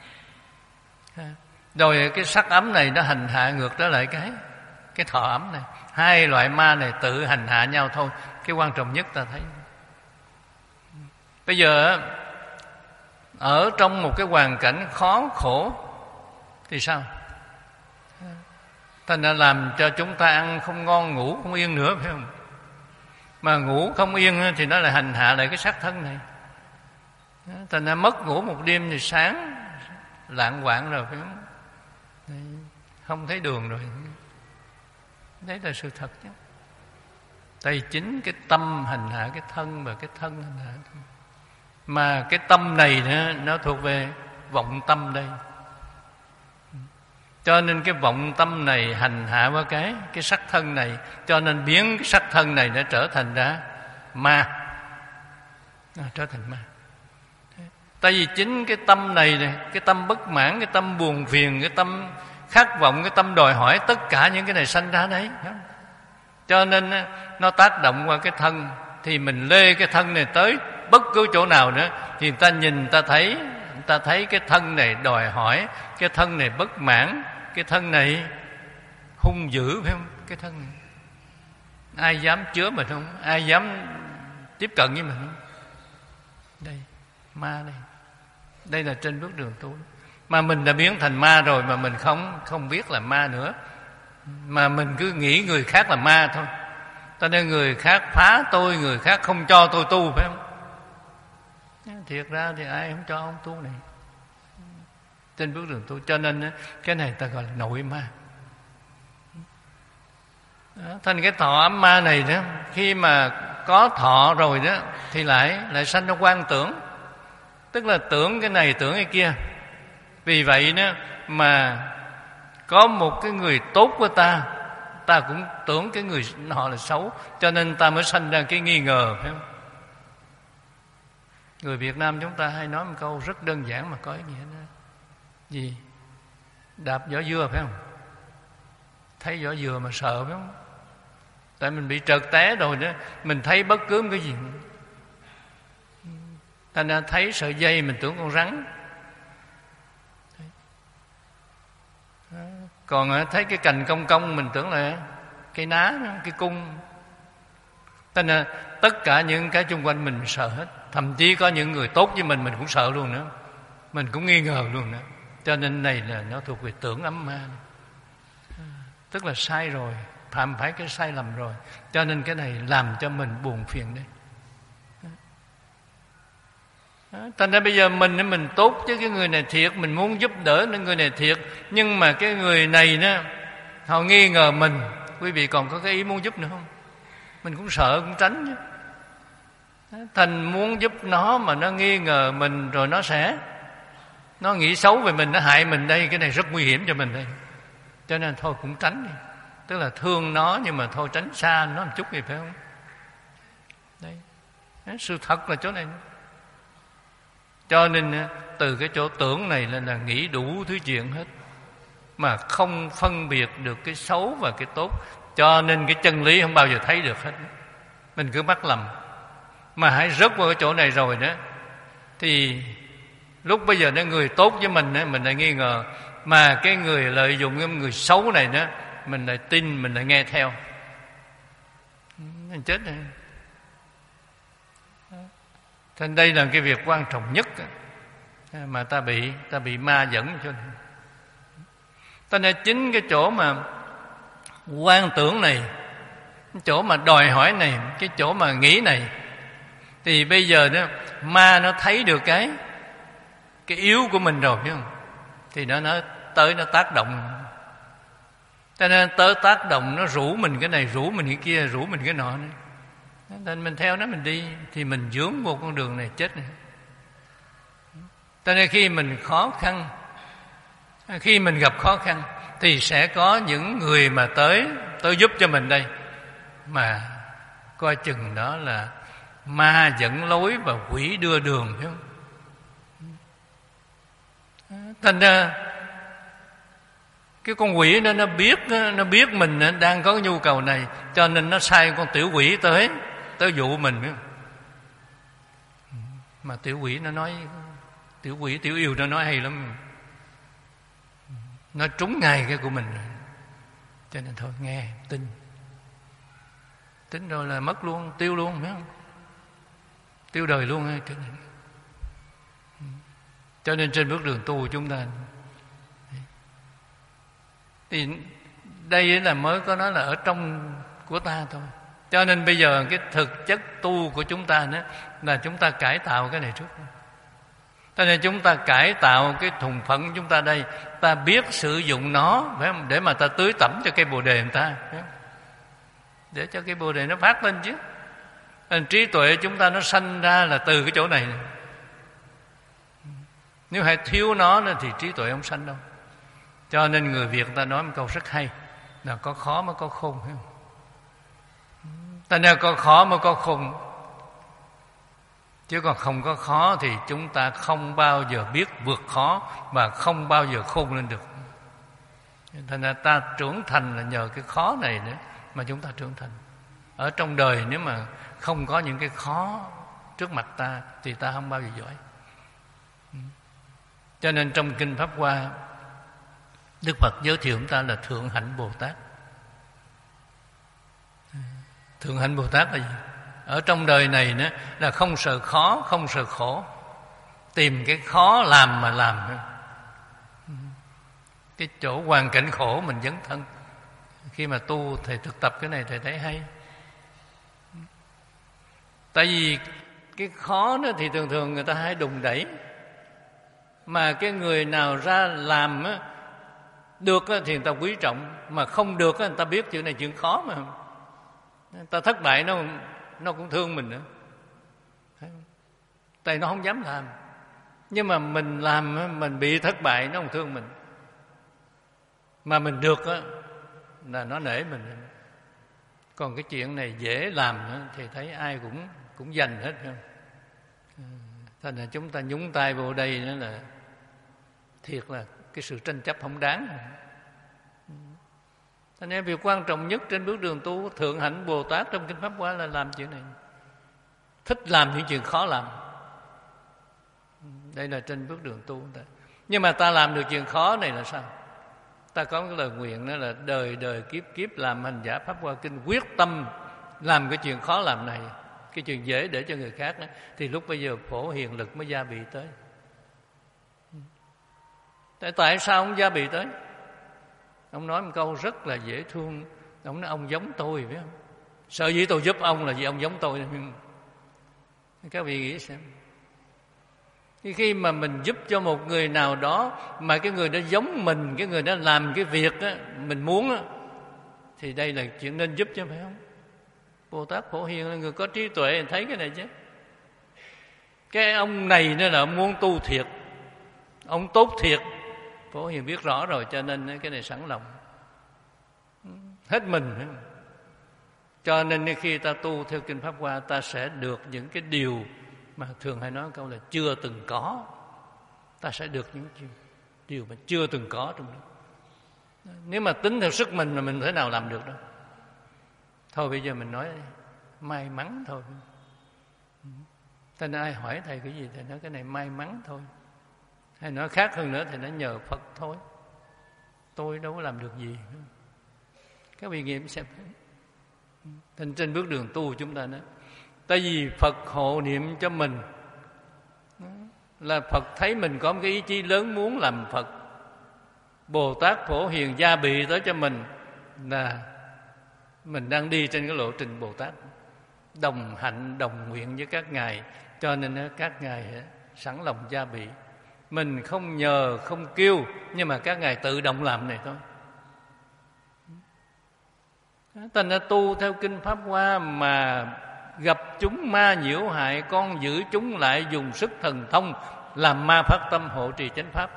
Rồi cái sắc ấm này nó hành hạ ngược trở lại cái cái thọ ấm này. Hai loại ma này tự hành hạ nhau thôi. Cái quan trọng nhất ta thấy bây giờ ở trong một cái hoàn cảnh khó khổ thì sao? Thành ra làm cho chúng ta ăn không ngon, ngủ không yên nữa, phải không? Mà ngủ không yên thì nó lại hành hạ lại cái xác thân này. Thành ra mất ngủ một đêm thì sáng lạng quạng rồi, phải không? Không thấy đường rồi. Đấy là sự thật chứ. Tại chính cái tâm hành hạ cái thân và cái thân hành hạ thân. Mà cái tâm này nữa, nó thuộc về vọng tâm đây. Cho nên cái vọng tâm này hành hạ qua cái cái sắc thân này, cho nên biến cái sắc thân này nó trở thành ra ma, à, trở thành ma. Tại vì chính cái tâm này, này, cái tâm bất mãn, cái tâm buồn phiền, cái tâm khát vọng, cái tâm đòi hỏi, tất cả những cái này sanh ra đấy. Cho nên nó tác động qua cái thân, thì mình lê cái thân này tới bất cứ chỗ nào nữa thì người ta nhìn, người ta thấy, người ta thấy cái thân này đòi hỏi, cái thân này bất mãn, cái thân này hung dữ, phải không? Cái thân này ai dám chứa mình không? Ai dám tiếp cận với mình không? Đây, ma đây. Đây là trên bước đường tu. Mà mình đã biến thành ma rồi mà mình không không biết là ma nữa, mà mình cứ nghĩ người khác là ma thôi. Cho nên người khác phá tôi, người khác không cho tôi tu, phải không? Thiệt ra thì ai không cho ông tu này trên bước đường tu. Cho nên cái này ta gọi là nội ma. Đó, thành cái thọ ấm ma này đó, khi mà có thọ rồi đó thì lại lại sanh ra quan tưởng, tức là tưởng cái này tưởng cái kia. Vì vậy đó mà có một cái người tốt của ta, ta cũng tưởng cái người họ là xấu, cho nên ta mới sanh ra cái nghi ngờ, phải không? Người Việt Nam chúng ta hay nói một câu rất đơn giản mà có ý nghĩa đó. Gì? Đạp vỏ dừa, phải không? Thấy vỏ dừa mà sợ, phải không? Tại mình bị trợt té rồi đó, mình thấy bất cứ cái gì. Ta nên thấy sợi dây mình tưởng con rắn, còn thấy cái cành cong cong mình tưởng là cây ná, cái cung. Cho nên tất cả những cái xung quanh mình, mình sợ hết. Thậm chí có những người tốt với mình mình cũng sợ luôn nữa, mình cũng nghi ngờ luôn nữa. Cho nên này là nó thuộc về tưởng ấm ma, tức là sai rồi, phạm phải cái sai lầm rồi. Cho nên cái này làm cho mình buồn phiền đây. Thành ra bây giờ mình mình tốt chứ cái người này thiệt, mình muốn giúp đỡ nên người này thiệt, nhưng mà cái người này đó họ nghi ngờ mình. Quý vị còn có cái ý muốn giúp nữa không? Mình cũng sợ, cũng tránh chứ. Thành muốn giúp nó mà nó nghi ngờ mình, rồi nó sẽ nó nghĩ xấu về mình, nó hại mình đây, cái này rất nguy hiểm cho mình đây. Cho nên thôi cũng tránh đi. Tức là thương nó nhưng mà thôi tránh xa nó một chút thì phải không? Đấy, sự thật là chỗ này. Cho nên từ cái chỗ tưởng này là, là nghĩ đủ thứ chuyện hết, mà không phân biệt được cái xấu và cái tốt. Cho nên cái chân lý không bao giờ thấy được hết. Mình cứ mắc lầm. Mà hãy rớt vào cái chỗ này rồi đó, thì lúc bây giờ nó người tốt với mình, mình lại nghi ngờ. Mà cái người lợi dụng cái người xấu này đó, mình lại tin, mình lại nghe theo, mình chết rồi. Nên đây là cái việc quan trọng nhất mà ta bị ta bị ma dẫn cho nên. Cho nên chính cái chỗ mà quan tưởng này, cái chỗ mà đòi hỏi này, cái chỗ mà nghĩ này, thì bây giờ đó ma nó thấy được cái cái yếu của mình rồi, biết không? Thì nó nó tới nó tác động. Cho nên tới tác động, nó rủ mình cái này, rủ mình cái kia, rủ mình cái nọ nữa. Nên mình theo nó mình đi, thì mình vướng vô con đường này chết này. Cho nên khi mình khó khăn, khi mình gặp khó khăn, thì sẽ có những người mà tới tới giúp cho mình đây. Mà coi chừng đó là ma dẫn lối và quỷ đưa đường, phải không? Thành ra cái con quỷ đó nó biết nó biết mình đang có nhu cầu này, cho nên nó sai con tiểu quỷ tới tới dụ mình, biết không? Mà tiểu quỷ nó nói, tiểu quỷ tiểu yêu nó nói hay lắm, nó trúng ngay cái của mình rồi. Cho nên thôi nghe tin, tin rồi là mất luôn, tiêu luôn, biết không? Tiêu đời luôn. Cho nên, cho nên trên bước đường tu của chúng ta thì đây là mới có nói là ở trong của ta thôi. Cho nên bây giờ cái thực chất tu của chúng ta nữa là chúng ta cải tạo cái này trước. Cho nên chúng ta cải tạo cái thùng phận của chúng ta đây, ta biết sử dụng nó, phải không? Để mà ta tưới tẩm cho cây bồ đề người ta, phải không? Để cho cây bồ đề nó phát lên chứ. Nên trí tuệ chúng ta nó sanh ra là từ cái chỗ này, này. Nếu hay thiếu nó thì trí tuệ không sanh đâu. Cho nên người Việt ta nói một câu rất hay là có khó mới có khôn, phải không? Ta nói có khó mới có khôn, chứ còn không có khó thì chúng ta không bao giờ biết vượt khó và không bao giờ khôn lên được. Thành ra ta trưởng thành là nhờ cái khó này nữa mà chúng ta trưởng thành. Ở trong đời nếu mà không có những cái khó trước mặt ta thì ta không bao giờ giỏi. Cho nên trong Kinh Pháp Hoa, Đức Phật giới thiệu chúng ta là Thượng Hạnh Bồ Tát. Thượng Hạnh Bồ Tát là gì? Ở trong đời này nữa là không sợ khó, không sợ khổ. Tìm cái khó làm mà làm. Cái chỗ hoàn cảnh khổ mình dấn thân. Khi mà tu thầy thực tập cái này thầy thấy hay. Tại vì cái khó đó thì thường thường người ta hay đùng đẩy. Mà cái người nào ra làm á, được thì người ta quý trọng, mà không được người ta biết chuyện này chuyện khó mà. Người ta thất bại nó nó cũng thương mình nữa. Tại nó không dám làm. Nhưng mà mình làm mình bị thất bại nó không thương mình. Mà mình được á là nó nể mình. Còn cái chuyện này dễ làm nữa, thì thấy ai cũng cũng dành hết không. Thành ra chúng ta nhúng tay vô đây nữa là thiệt là cái sự tranh chấp không đáng. Cho nên việc quan trọng nhất trên bước đường tu Thượng Hạnh Bồ Tát trong Kinh Pháp Hoa là làm chuyện này. Thích làm những chuyện khó làm. Đây là trên bước đường tu. Nhưng mà ta làm được chuyện khó này là sao? Ta có cái lời nguyện đó là đời đời kiếp kiếp làm hành giả Pháp Hoa Kinh, quyết tâm làm cái chuyện khó làm này, cái chuyện dễ để cho người khác đó, thì lúc bây giờ phổ hiền lực mới gia bị tới. Tại, tại sao ông gia bị tới? Ông nói một câu rất là dễ thương. Ông nói ông giống tôi, biết không? Sợ dĩ tôi giúp ông là vì ông giống tôi. Các vị nghĩ xem. Khi mà mình giúp cho một người nào đó mà cái người đó giống mình, cái người đó làm cái việc đó, mình muốn đó, thì đây là chuyện nên giúp chứ, phải không? Bồ Tát Phổ Hiền là người có trí tuệ, thấy cái này chứ. Cái ông này nữa là ông muốn tu thiệt, ông tốt thiệt. Phổ Hiền biết rõ rồi, cho nên cái này sẵn lòng hết mình. Cho nên khi ta tu theo Kinh Pháp Hoa, ta sẽ được những cái điều mà thường hay nói câu là chưa từng có. Ta sẽ được những điều mà chưa từng có trong đó. Nếu mà tính theo sức mình là mình thế nào làm được đâu. Thôi bây giờ mình nói may mắn thôi. Thế nên ai hỏi thầy cái gì thì nói cái này may mắn thôi. Hay nói khác hơn nữa thì nó nhờ Phật thôi. tôi đâu có làm được gì. Các vị nghiệm xem. Thành trên bước đường tu chúng ta nói, tại vì Phật hộ niệm cho mình, là Phật thấy mình có một cái ý chí lớn muốn làm Phật. Bồ Tát Phổ Hiền gia bị tới cho mình, là mình đang đi trên cái lộ trình Bồ Tát, đồng hạnh đồng nguyện với các ngài. Cho nên các ngài sẵn lòng gia bị. Mình không nhờ không kêu, nhưng mà các ngài tự động làm này thôi. Thành ra tu theo kinh Pháp Hoa mà gặp chúng ma nhiễu hại, con giữ chúng lại dùng sức thần thông làm ma phát tâm hộ trì chánh pháp.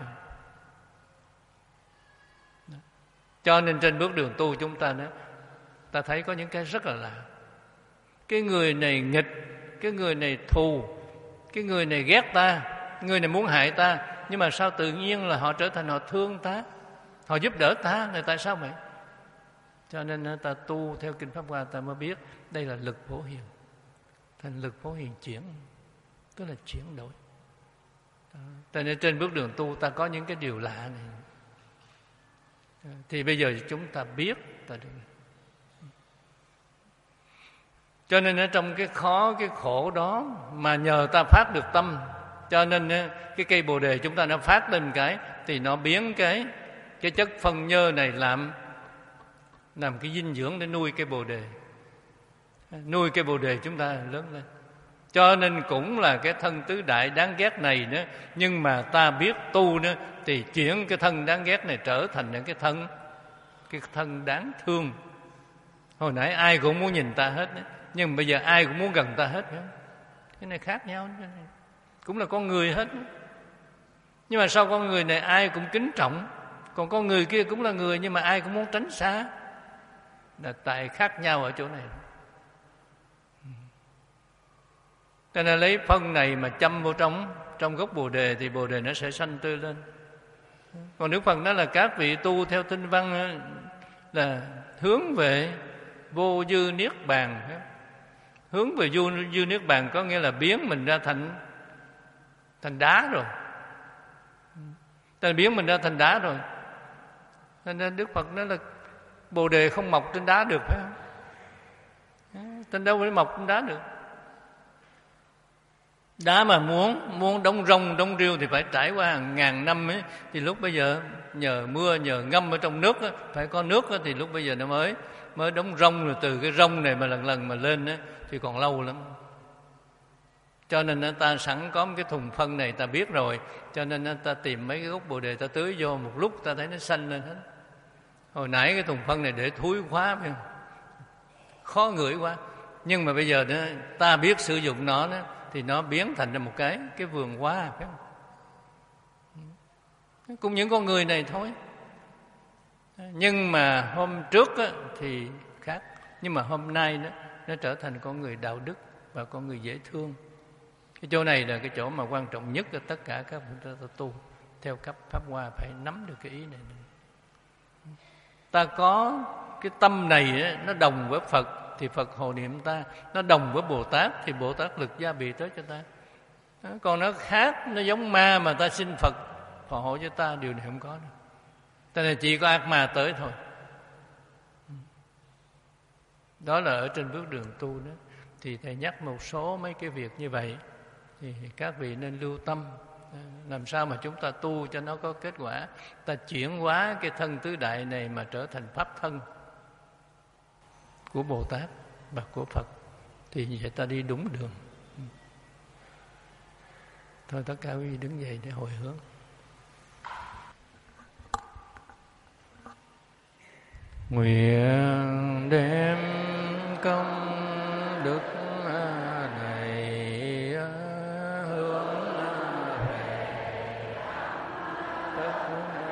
Cho nên trên bước đường tu chúng ta đó, ta thấy có những cái rất là lạ. Cái người này nghịch, cái người này thù, cái người này ghét ta, người này muốn hại ta, nhưng mà sao tự nhiên là họ trở thành họ thương ta, họ giúp đỡ ta, là tại sao vậy? Cho nên ta tu theo kinh Pháp Hoa, ta mới biết đây là lực Phổ Hiền. Thành lực Phổ Hiền chuyển, tức là chuyển đổi. Cho nên trên bước đường tu ta có những cái điều lạ này, thì bây giờ chúng ta biết ta được. Cho nên ở trong cái khó, cái khổ đó mà nhờ ta phát được tâm, cho nên cái cây Bồ Đề chúng ta nó phát lên cái, thì nó biến cái cái chất phân nhơ này làm làm cái dinh dưỡng để nuôi cây Bồ Đề, nuôi cây Bồ Đề chúng ta lớn lên. Cho nên cũng là cái thân tứ đại đáng ghét này nữa, nhưng mà ta biết tu nữa thì chuyển cái thân đáng ghét này trở thành những cái thân cái thân đáng thương. Hồi nãy ai cũng muốn nhìn ta hết đấy, nhưng bây giờ ai cũng muốn gần ta hết. Cái này khác nhau, cũng là con người hết. Nhưng mà sao con người này ai cũng kính trọng, còn con người kia cũng là người nhưng mà ai cũng muốn tránh xa? Là tại khác nhau ở chỗ này. Cho nên lấy phân này mà châm vô trong trong gốc Bồ Đề thì Bồ Đề nó sẽ xanh tươi lên. Còn Đức Phật nói là các vị tu theo tinh văn là hướng về vô dư niết bàn. Hướng về vô dư niết bàn có nghĩa là biến mình ra thành thành đá rồi. Ta biến mình ra thành đá rồi. Nên Đức Phật nói là Bồ Đề không mọc trên đá được, phải không? Trên đâu phải mọc trên đá được. Đá mà muốn muốn đóng rông đóng riêu thì phải trải qua hàng ngàn năm ấy, thì lúc bây giờ nhờ mưa nhờ ngâm ở trong nước ấy, phải có nước ấy, thì lúc bây giờ nó mới mới đóng rông. Rồi từ cái rông này mà lần lần mà lên ấy, thì còn lâu lắm. Cho nên ta sẵn có một cái thùng phân này ta biết rồi, cho nên ta tìm mấy cái gốc Bồ Đề ta tưới vô, một lúc ta thấy nó xanh lên hết. Hồi nãy cái thùng phân này để thúi quá, phải không? Khó ngửi quá. Nhưng mà bây giờ đó, ta biết sử dụng nó đó, thì nó biến thành ra một cái cái vườn hoa, phải không? Cũng những con người này thôi. Nhưng mà hôm trước á, thì khác. Nhưng mà hôm nay đó, nó trở thành con người đạo đức và con người dễ thương. Cái chỗ này là cái chỗ mà quan trọng nhất là tất cả các vị ta tu theo cấp Pháp Hoa phải nắm được cái ý này. Ta có cái tâm này á, nó đồng với Phật thì Phật hộ niệm ta, nó đồng với Bồ Tát thì Bồ Tát lực gia bị tới cho ta. Còn nó khác, nó giống ma mà ta xin Phật phò hộ cho ta, điều này không có đâu. Cho nên chỉ có ác ma tới thôi. Đó là ở trên bước đường tu đó. Thì thầy nhắc một số mấy cái việc như vậy, thì các vị nên lưu tâm làm sao mà chúng ta tu cho nó có kết quả. Ta chuyển hóa cái thân tứ đại này mà trở thành pháp thân của Bồ Tát và của Phật, thì vậy ta đi đúng đường. Thôi tất cả quý vị đứng dậy để hồi hướng. Nguyện đem công đức này hướng về tất